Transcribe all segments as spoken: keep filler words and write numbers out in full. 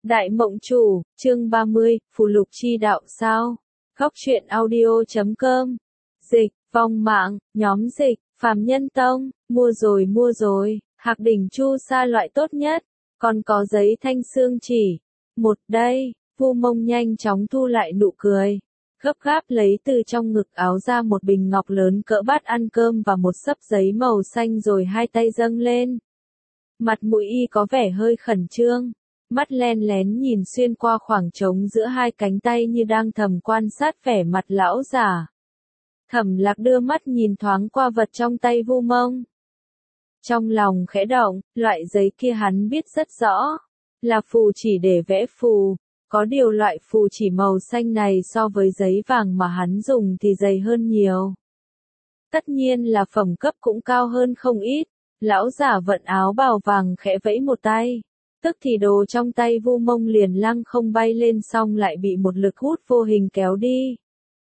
Đại Mộng Chủ, chương ba mươi, Phù Lục Chi Đạo sao? Góc truyện audio chấm com. Dịch, vong mạng, nhóm dịch, Phàm Nhân Tông, mua rồi mua rồi, hạc đỉnh chu sa loại tốt nhất, còn có giấy thanh xương chỉ. Một đây, Vu Mông nhanh chóng thu lại nụ cười. Gấp gáp lấy từ trong ngực áo ra một bình ngọc lớn cỡ bát ăn cơm và một xấp giấy màu xanh rồi hai tay dâng lên. Mặt mũi y có vẻ hơi khẩn trương. Mắt len lén nhìn xuyên qua khoảng trống giữa hai cánh tay như đang thầm quan sát vẻ mặt lão giả. Thẩm Lạc đưa mắt nhìn thoáng qua vật trong tay Vu Mông. Trong lòng khẽ động, loại giấy kia hắn biết rất rõ, là phù chỉ để vẽ phù. Có điều loại phù chỉ màu xanh này so với giấy vàng mà hắn dùng thì dày hơn nhiều. Tất nhiên là phẩm cấp cũng cao hơn không ít. Lão giả vận áo bào vàng khẽ vẫy một tay. Tức thì đồ trong tay Vu Mông liền lăng không bay lên, xong lại bị một lực hút vô hình kéo đi.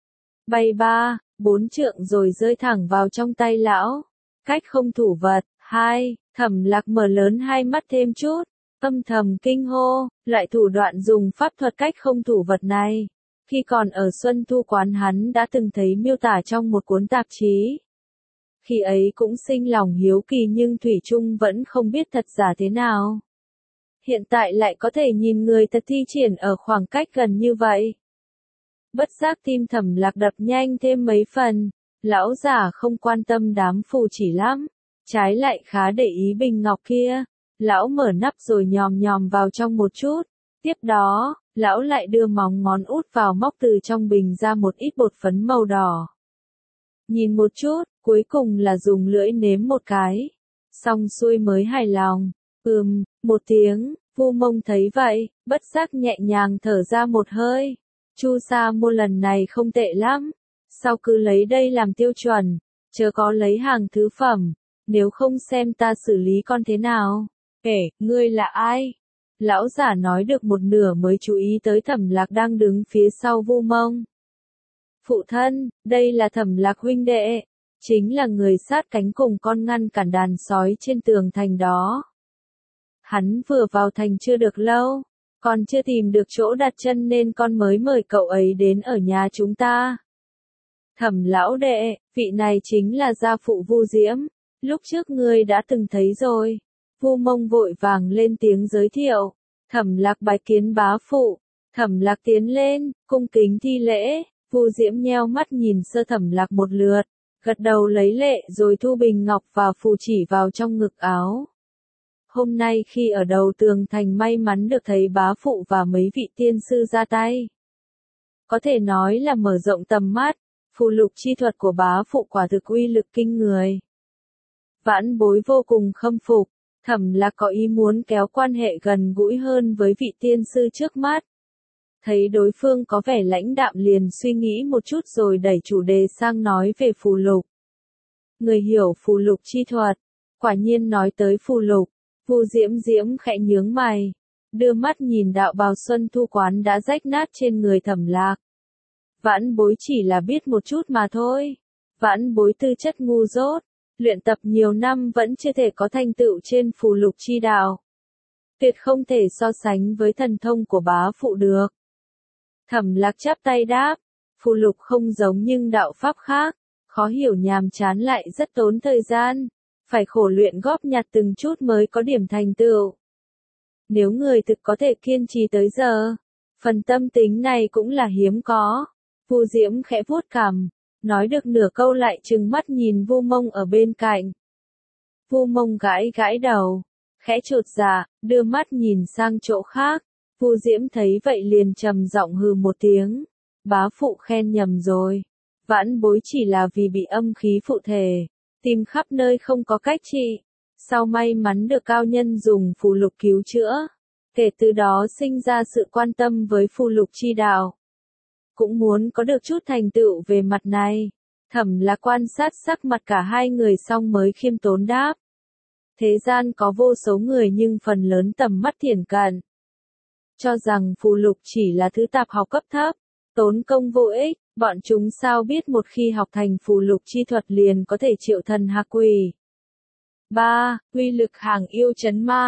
Bay ba, bốn trượng rồi rơi thẳng vào trong tay lão. Cách không thủ vật. Hai, Thẩm Lạc mở lớn hai mắt thêm chút, âm thầm kinh hô, loại thủ đoạn dùng pháp thuật cách không thủ vật này. Khi còn ở Xuân Thu Quán hắn đã từng thấy miêu tả trong một cuốn tạp chí. Khi ấy cũng sinh lòng hiếu kỳ nhưng thủy chung vẫn không biết thật giả thế nào. Hiện tại lại có thể nhìn người thật thi triển ở khoảng cách gần như vậy. Bất giác tim Thẩm Lạc đập nhanh thêm mấy phần. Lão giả không quan tâm đám phù chỉ lắm, trái lại khá để ý bình ngọc kia. Lão mở nắp rồi nhòm nhòm vào trong một chút. Tiếp đó, lão lại đưa móng ngón út vào móc từ trong bình ra một ít bột phấn màu đỏ. Nhìn một chút, cuối cùng là dùng lưỡi nếm một cái. Xong xuôi mới hài lòng. Ừm, một tiếng, Vu Mông thấy vậy, bất giác nhẹ nhàng thở ra một hơi. Chu sa mua lần này không tệ lắm. Sao cứ lấy đây làm tiêu chuẩn, chớ có lấy hàng thứ phẩm, nếu không xem ta xử lý con thế nào. Ê, ngươi là ai? Lão giả nói được một nửa mới chú ý tới Thẩm Lạc đang đứng phía sau Vu Mông. Phụ thân, đây là Thẩm Lạc huynh đệ, chính là người sát cánh cùng con ngăn cản đàn sói trên tường thành đó. Hắn vừa vào thành chưa được lâu, còn chưa tìm được chỗ đặt chân nên con mới mời cậu ấy đến ở nhà chúng ta. Thẩm lão đệ, vị này chính là gia phụ Vu Diễm, lúc trước ngươi đã từng thấy rồi. Vu Mông vội vàng lên tiếng giới thiệu. Thẩm Lạc bái kiến bá phụ. Thẩm Lạc tiến lên, cung kính thi lễ. Vu Diễm nheo mắt nhìn sơ Thẩm Lạc một lượt, gật đầu lấy lệ rồi thu bình ngọc và phù chỉ vào trong ngực áo. Hôm nay khi ở đầu tường thành may mắn được thấy bá phụ và mấy vị tiên sư ra tay. Có thể nói là mở rộng tầm mắt, phù lục chi thuật của bá phụ quả thực uy lực kinh người. Vãn bối vô cùng khâm phục. Thẩm Lạc có ý muốn kéo quan hệ gần gũi hơn với vị tiên sư trước mắt. Thấy đối phương có vẻ lãnh đạm liền suy nghĩ một chút rồi đẩy chủ đề sang nói về phù lục. Người hiểu phù lục chi thuật, quả nhiên nói tới phù lục, Vu Diễm Diễm khẽ nhướng mày, đưa mắt nhìn đạo bào Xuân Thu Quán đã rách nát trên người Thẩm Lạc. Vãn bối chỉ là biết một chút mà thôi, vãn bối tư chất ngu dốt. Luyện tập nhiều năm vẫn chưa thể có thành tựu trên phù lục chi đạo. Tuyệt không thể so sánh với thần thông của bá phụ được. Thẩm Lạc chắp tay đáp, phù lục không giống nhưng đạo pháp khác, khó hiểu nhàm chán lại rất tốn thời gian, phải khổ luyện góp nhặt từng chút mới có điểm thành tựu. Nếu người thực có thể kiên trì tới giờ, phần tâm tính này cũng là hiếm có. Vu Diễm khẽ vuốt cằm. Nói được nửa câu lại trừng mắt nhìn Vu Mông ở bên cạnh. Vu Mông gãi gãi đầu, khẽ chột dạ, đưa mắt nhìn sang chỗ khác. Vu Diễm thấy vậy liền trầm giọng hừ một tiếng. Bá phụ khen nhầm rồi. Vãn bối chỉ là vì bị âm khí phụ thể, tìm khắp nơi không có cách trị. Sau may mắn được cao nhân dùng phù lục cứu chữa. Kể từ đó sinh ra sự quan tâm với phù lục chi đạo. Cũng muốn có được chút thành tựu về mặt này. Thẩm Lạc quan sát sắc mặt cả hai người xong mới khiêm tốn đáp. Thế gian có vô số người nhưng phần lớn tầm mắt thiển cận. Cho rằng phù lục chỉ là thứ tạp học cấp thấp, tốn công vô ích, bọn chúng sao biết một khi học thành phù lục chi thuật liền có thể triệu thần hạ quỷ. ba. Uy lực hàng yêu trấn ma.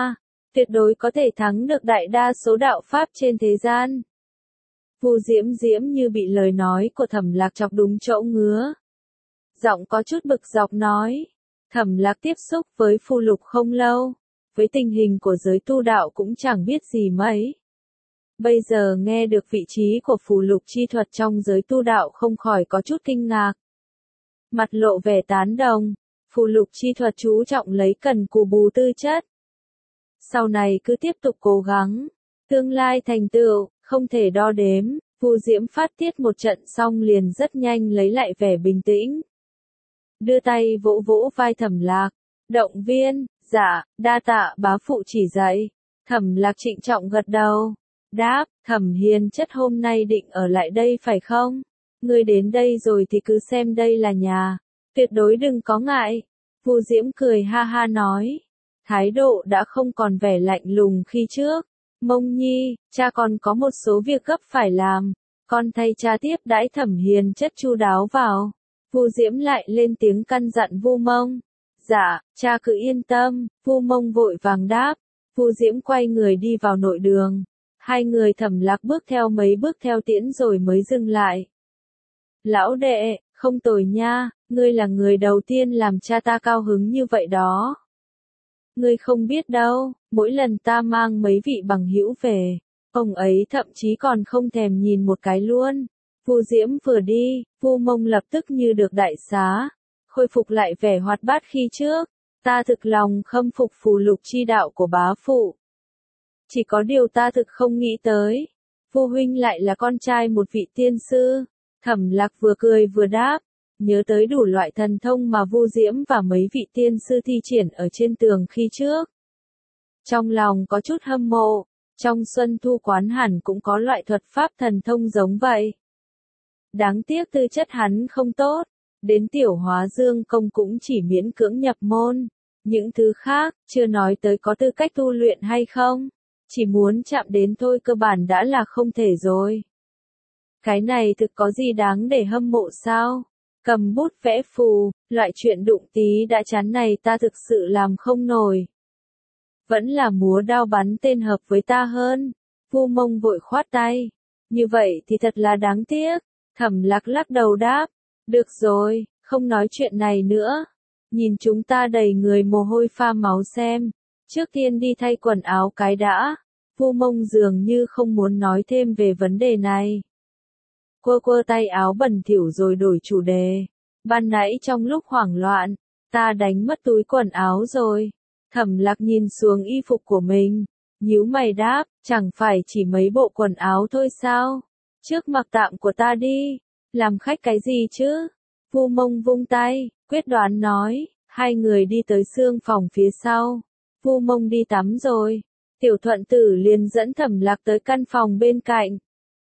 tuyệt đối có thể thắng được đại đa số đạo pháp trên thế gian. Vu Diễm Diễm như bị lời nói của Thẩm Lạc chọc đúng chỗ ngứa. Giọng có chút bực dọc nói. Thẩm Lạc tiếp xúc với Phù Lục không lâu, với tình hình của giới tu đạo cũng chẳng biết gì mấy. Bây giờ nghe được vị trí của Phù Lục chi thuật trong giới tu đạo không khỏi có chút kinh ngạc. Mặt lộ vẻ tán đồng, Phù Lục chi thuật chú trọng lấy cần cù bù tư chất. Sau này cứ tiếp tục cố gắng, tương lai thành tựu, không thể đo đếm. Vu Diễm phát tiết một trận xong liền rất nhanh lấy lại vẻ bình tĩnh. Đưa tay vỗ vỗ vai Thẩm Lạc, động viên, dạ, đa tạ bá phụ chỉ dạy. Thẩm Lạc trịnh trọng gật đầu, đáp, Thẩm Hiền chất hôm nay định ở lại đây phải không? Ngươi đến đây rồi thì cứ xem đây là nhà, tuyệt đối đừng có ngại. Vu Diễm cười ha ha nói, thái độ đã không còn vẻ lạnh lùng khi trước. Mông Nhi, cha còn có một số việc gấp phải làm, con thay cha tiếp đãi Thẩm Hiền chất chu đáo vào. Vu Diễm lại lên tiếng căn dặn Vu Mông. Dạ, cha cứ yên tâm. Vu Mông vội vàng đáp. Vu Diễm quay người đi vào nội đường. Hai người Thẩm Lạc bước theo mấy bước theo tiễn rồi mới dừng lại. Lão đệ, không tồi nha, ngươi là người đầu tiên làm cha ta cao hứng như vậy đó. Ngươi không biết đâu, mỗi lần ta mang mấy vị bằng hữu về, ông ấy thậm chí còn không thèm nhìn một cái luôn. Vu Diễm vừa đi, Vu Mông lập tức như được đại xá, khôi phục lại vẻ hoạt bát khi trước. Ta thực lòng khâm phục Phù Lục chi đạo của bá phụ. Chỉ có điều ta thực không nghĩ tới, Vu huynh lại là con trai một vị tiên sư. Thẩm Lạc vừa cười vừa đáp, nhớ tới đủ loại thần thông mà Vu Diễm và mấy vị tiên sư thi triển ở trên tường khi trước. Trong lòng có chút hâm mộ, trong Xuân Thu quán hẳn cũng có loại thuật pháp thần thông giống vậy. Đáng tiếc tư chất hắn không tốt, đến tiểu Hóa Dương công cũng chỉ miễn cưỡng nhập môn. Những thứ khác, chưa nói tới có tư cách tu luyện hay không, chỉ muốn chạm đến thôi cơ bản đã là không thể rồi. Cái này thực có gì đáng để hâm mộ sao? Cầm bút vẽ phù, loại chuyện đụng tí đã chán này ta thực sự làm không nổi. Vẫn là múa đao bắn tên hợp với ta hơn. Vu Mông vội khoát tay. Như vậy thì thật là đáng tiếc. Thẩm Lạc lắc đầu đáp. Được rồi, không nói chuyện này nữa. Nhìn chúng ta đầy người mồ hôi pha máu xem. Trước tiên đi thay quần áo cái đã. Vu Mông dường như không muốn nói thêm về vấn đề này. Quơ quơ tay áo bẩn thỉu rồi đổi chủ đề. Ban nãy trong lúc hoảng loạn, ta đánh mất túi quần áo rồi. Thẩm Lạc nhìn xuống y phục của mình, nhíu mày đáp, chẳng phải chỉ mấy bộ quần áo thôi sao? Trước mặc tạm của ta đi, làm khách cái gì chứ? Vu Mông vung tay, quyết đoán nói, hai người đi tới xương phòng phía sau. Vu Mông đi tắm rồi, Tiểu Thuận Tử liền dẫn Thẩm Lạc tới căn phòng bên cạnh.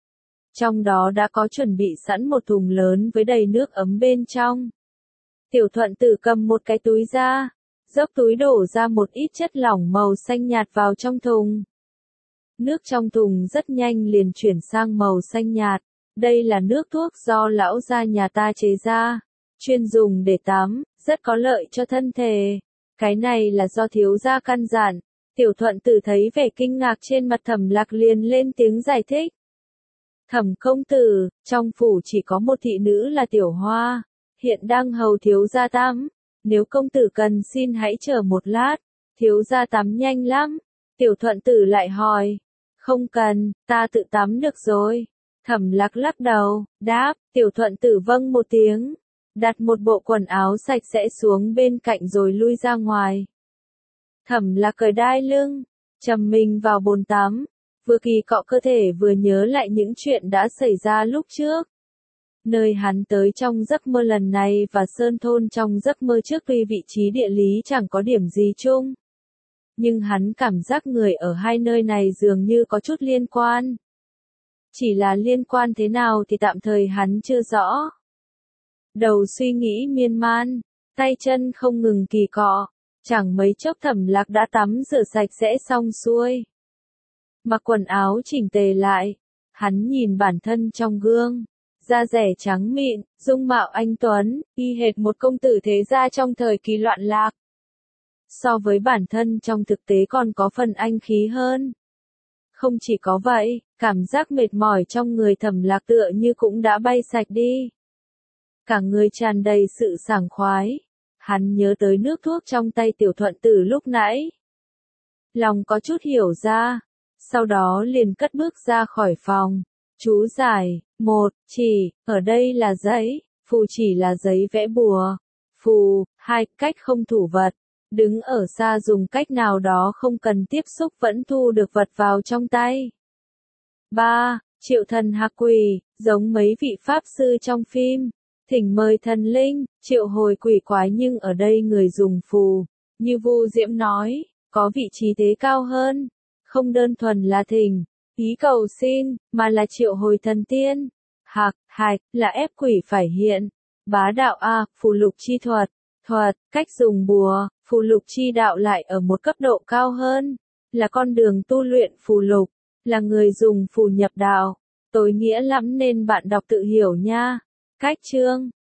Trong đó đã có chuẩn bị sẵn một thùng lớn với đầy nước ấm bên trong. Tiểu Thuận Tử cầm một cái túi ra, dốc túi đổ ra một ít chất lỏng màu xanh nhạt vào trong thùng. Nước trong thùng rất nhanh liền chuyển sang màu xanh nhạt. Đây là nước thuốc do lão gia nhà ta chế ra, chuyên dùng để tắm, rất có lợi cho thân thể. Cái này là do thiếu gia căn dặn. Tiểu Thuận Tử thấy vẻ kinh ngạc trên mặt Thẩm Lạc liền lên tiếng giải thích. Thẩm công tử, trong phủ chỉ có một thị nữ là Tiểu Hoa, hiện đang hầu thiếu gia tắm. Nếu công tử cần xin hãy chờ một lát, thiếu gia tắm nhanh lắm. Tiểu Thuận Tử lại hỏi, không cần, ta tự tắm được rồi. Thẩm Lạc lắc đầu, đáp, Tiểu Thuận Tử vâng một tiếng, đặt một bộ quần áo sạch sẽ xuống bên cạnh rồi lui ra ngoài. Thẩm Lạc cởi đai lưng, trầm mình vào bồn tắm, vừa kỳ cọ cơ thể vừa nhớ lại những chuyện đã xảy ra lúc trước. Nơi hắn tới trong giấc mơ lần này và Sơn Thôn trong giấc mơ trước tuy vị trí địa lý chẳng có điểm gì chung. Nhưng hắn cảm giác người ở hai nơi này dường như có chút liên quan. Chỉ là liên quan thế nào thì tạm thời hắn chưa rõ. Đầu suy nghĩ miên man, tay chân không ngừng kỳ cọ, chẳng mấy chốc Thẩm Lạc đã tắm rửa sạch sẽ xong xuôi. Mặc quần áo chỉnh tề lại, hắn nhìn bản thân trong gương, da rẻ trắng mịn, dung mạo anh tuấn, y hệt một công tử thế gia trong thời kỳ loạn lạc. so với bản thân trong thực tế còn có phần anh khí hơn. Không chỉ có vậy, cảm giác mệt mỏi trong người Thẩm Lạc tựa như cũng đã bay sạch đi. Cả người tràn đầy sự sảng khoái. Hắn nhớ tới nước thuốc trong tay Tiểu Thuận Tử lúc nãy. Lòng có chút hiểu ra. Sau đó liền cất bước ra khỏi phòng. Chú giải, một, chỉ, ở đây là giấy, phù chỉ là giấy vẽ bùa. Phù, hai, cách không thủ vật. Đứng ở xa dùng cách nào đó không cần tiếp xúc vẫn thu được vật vào trong tay. ba. Triệu thần hạc quỷ, giống mấy vị pháp sư trong phim. Thỉnh mời thần linh, triệu hồi quỷ quái nhưng ở đây người dùng phù. Như Vu Diễm nói, có vị trí thế cao hơn. Không đơn thuần là thỉnh, ý cầu xin, mà là triệu hồi thần tiên. Hạc, hạch, là ép quỷ phải hiện. Bá đạo A, phù lục chi thuật. Thuật, cách dùng bùa, phù lục chi đạo lại ở một cấp độ cao hơn. Là con đường tu luyện phù lục. Là người dùng phù nhập đạo. Tối nghĩa lắm nên bạn đọc tự hiểu nha. Cách chương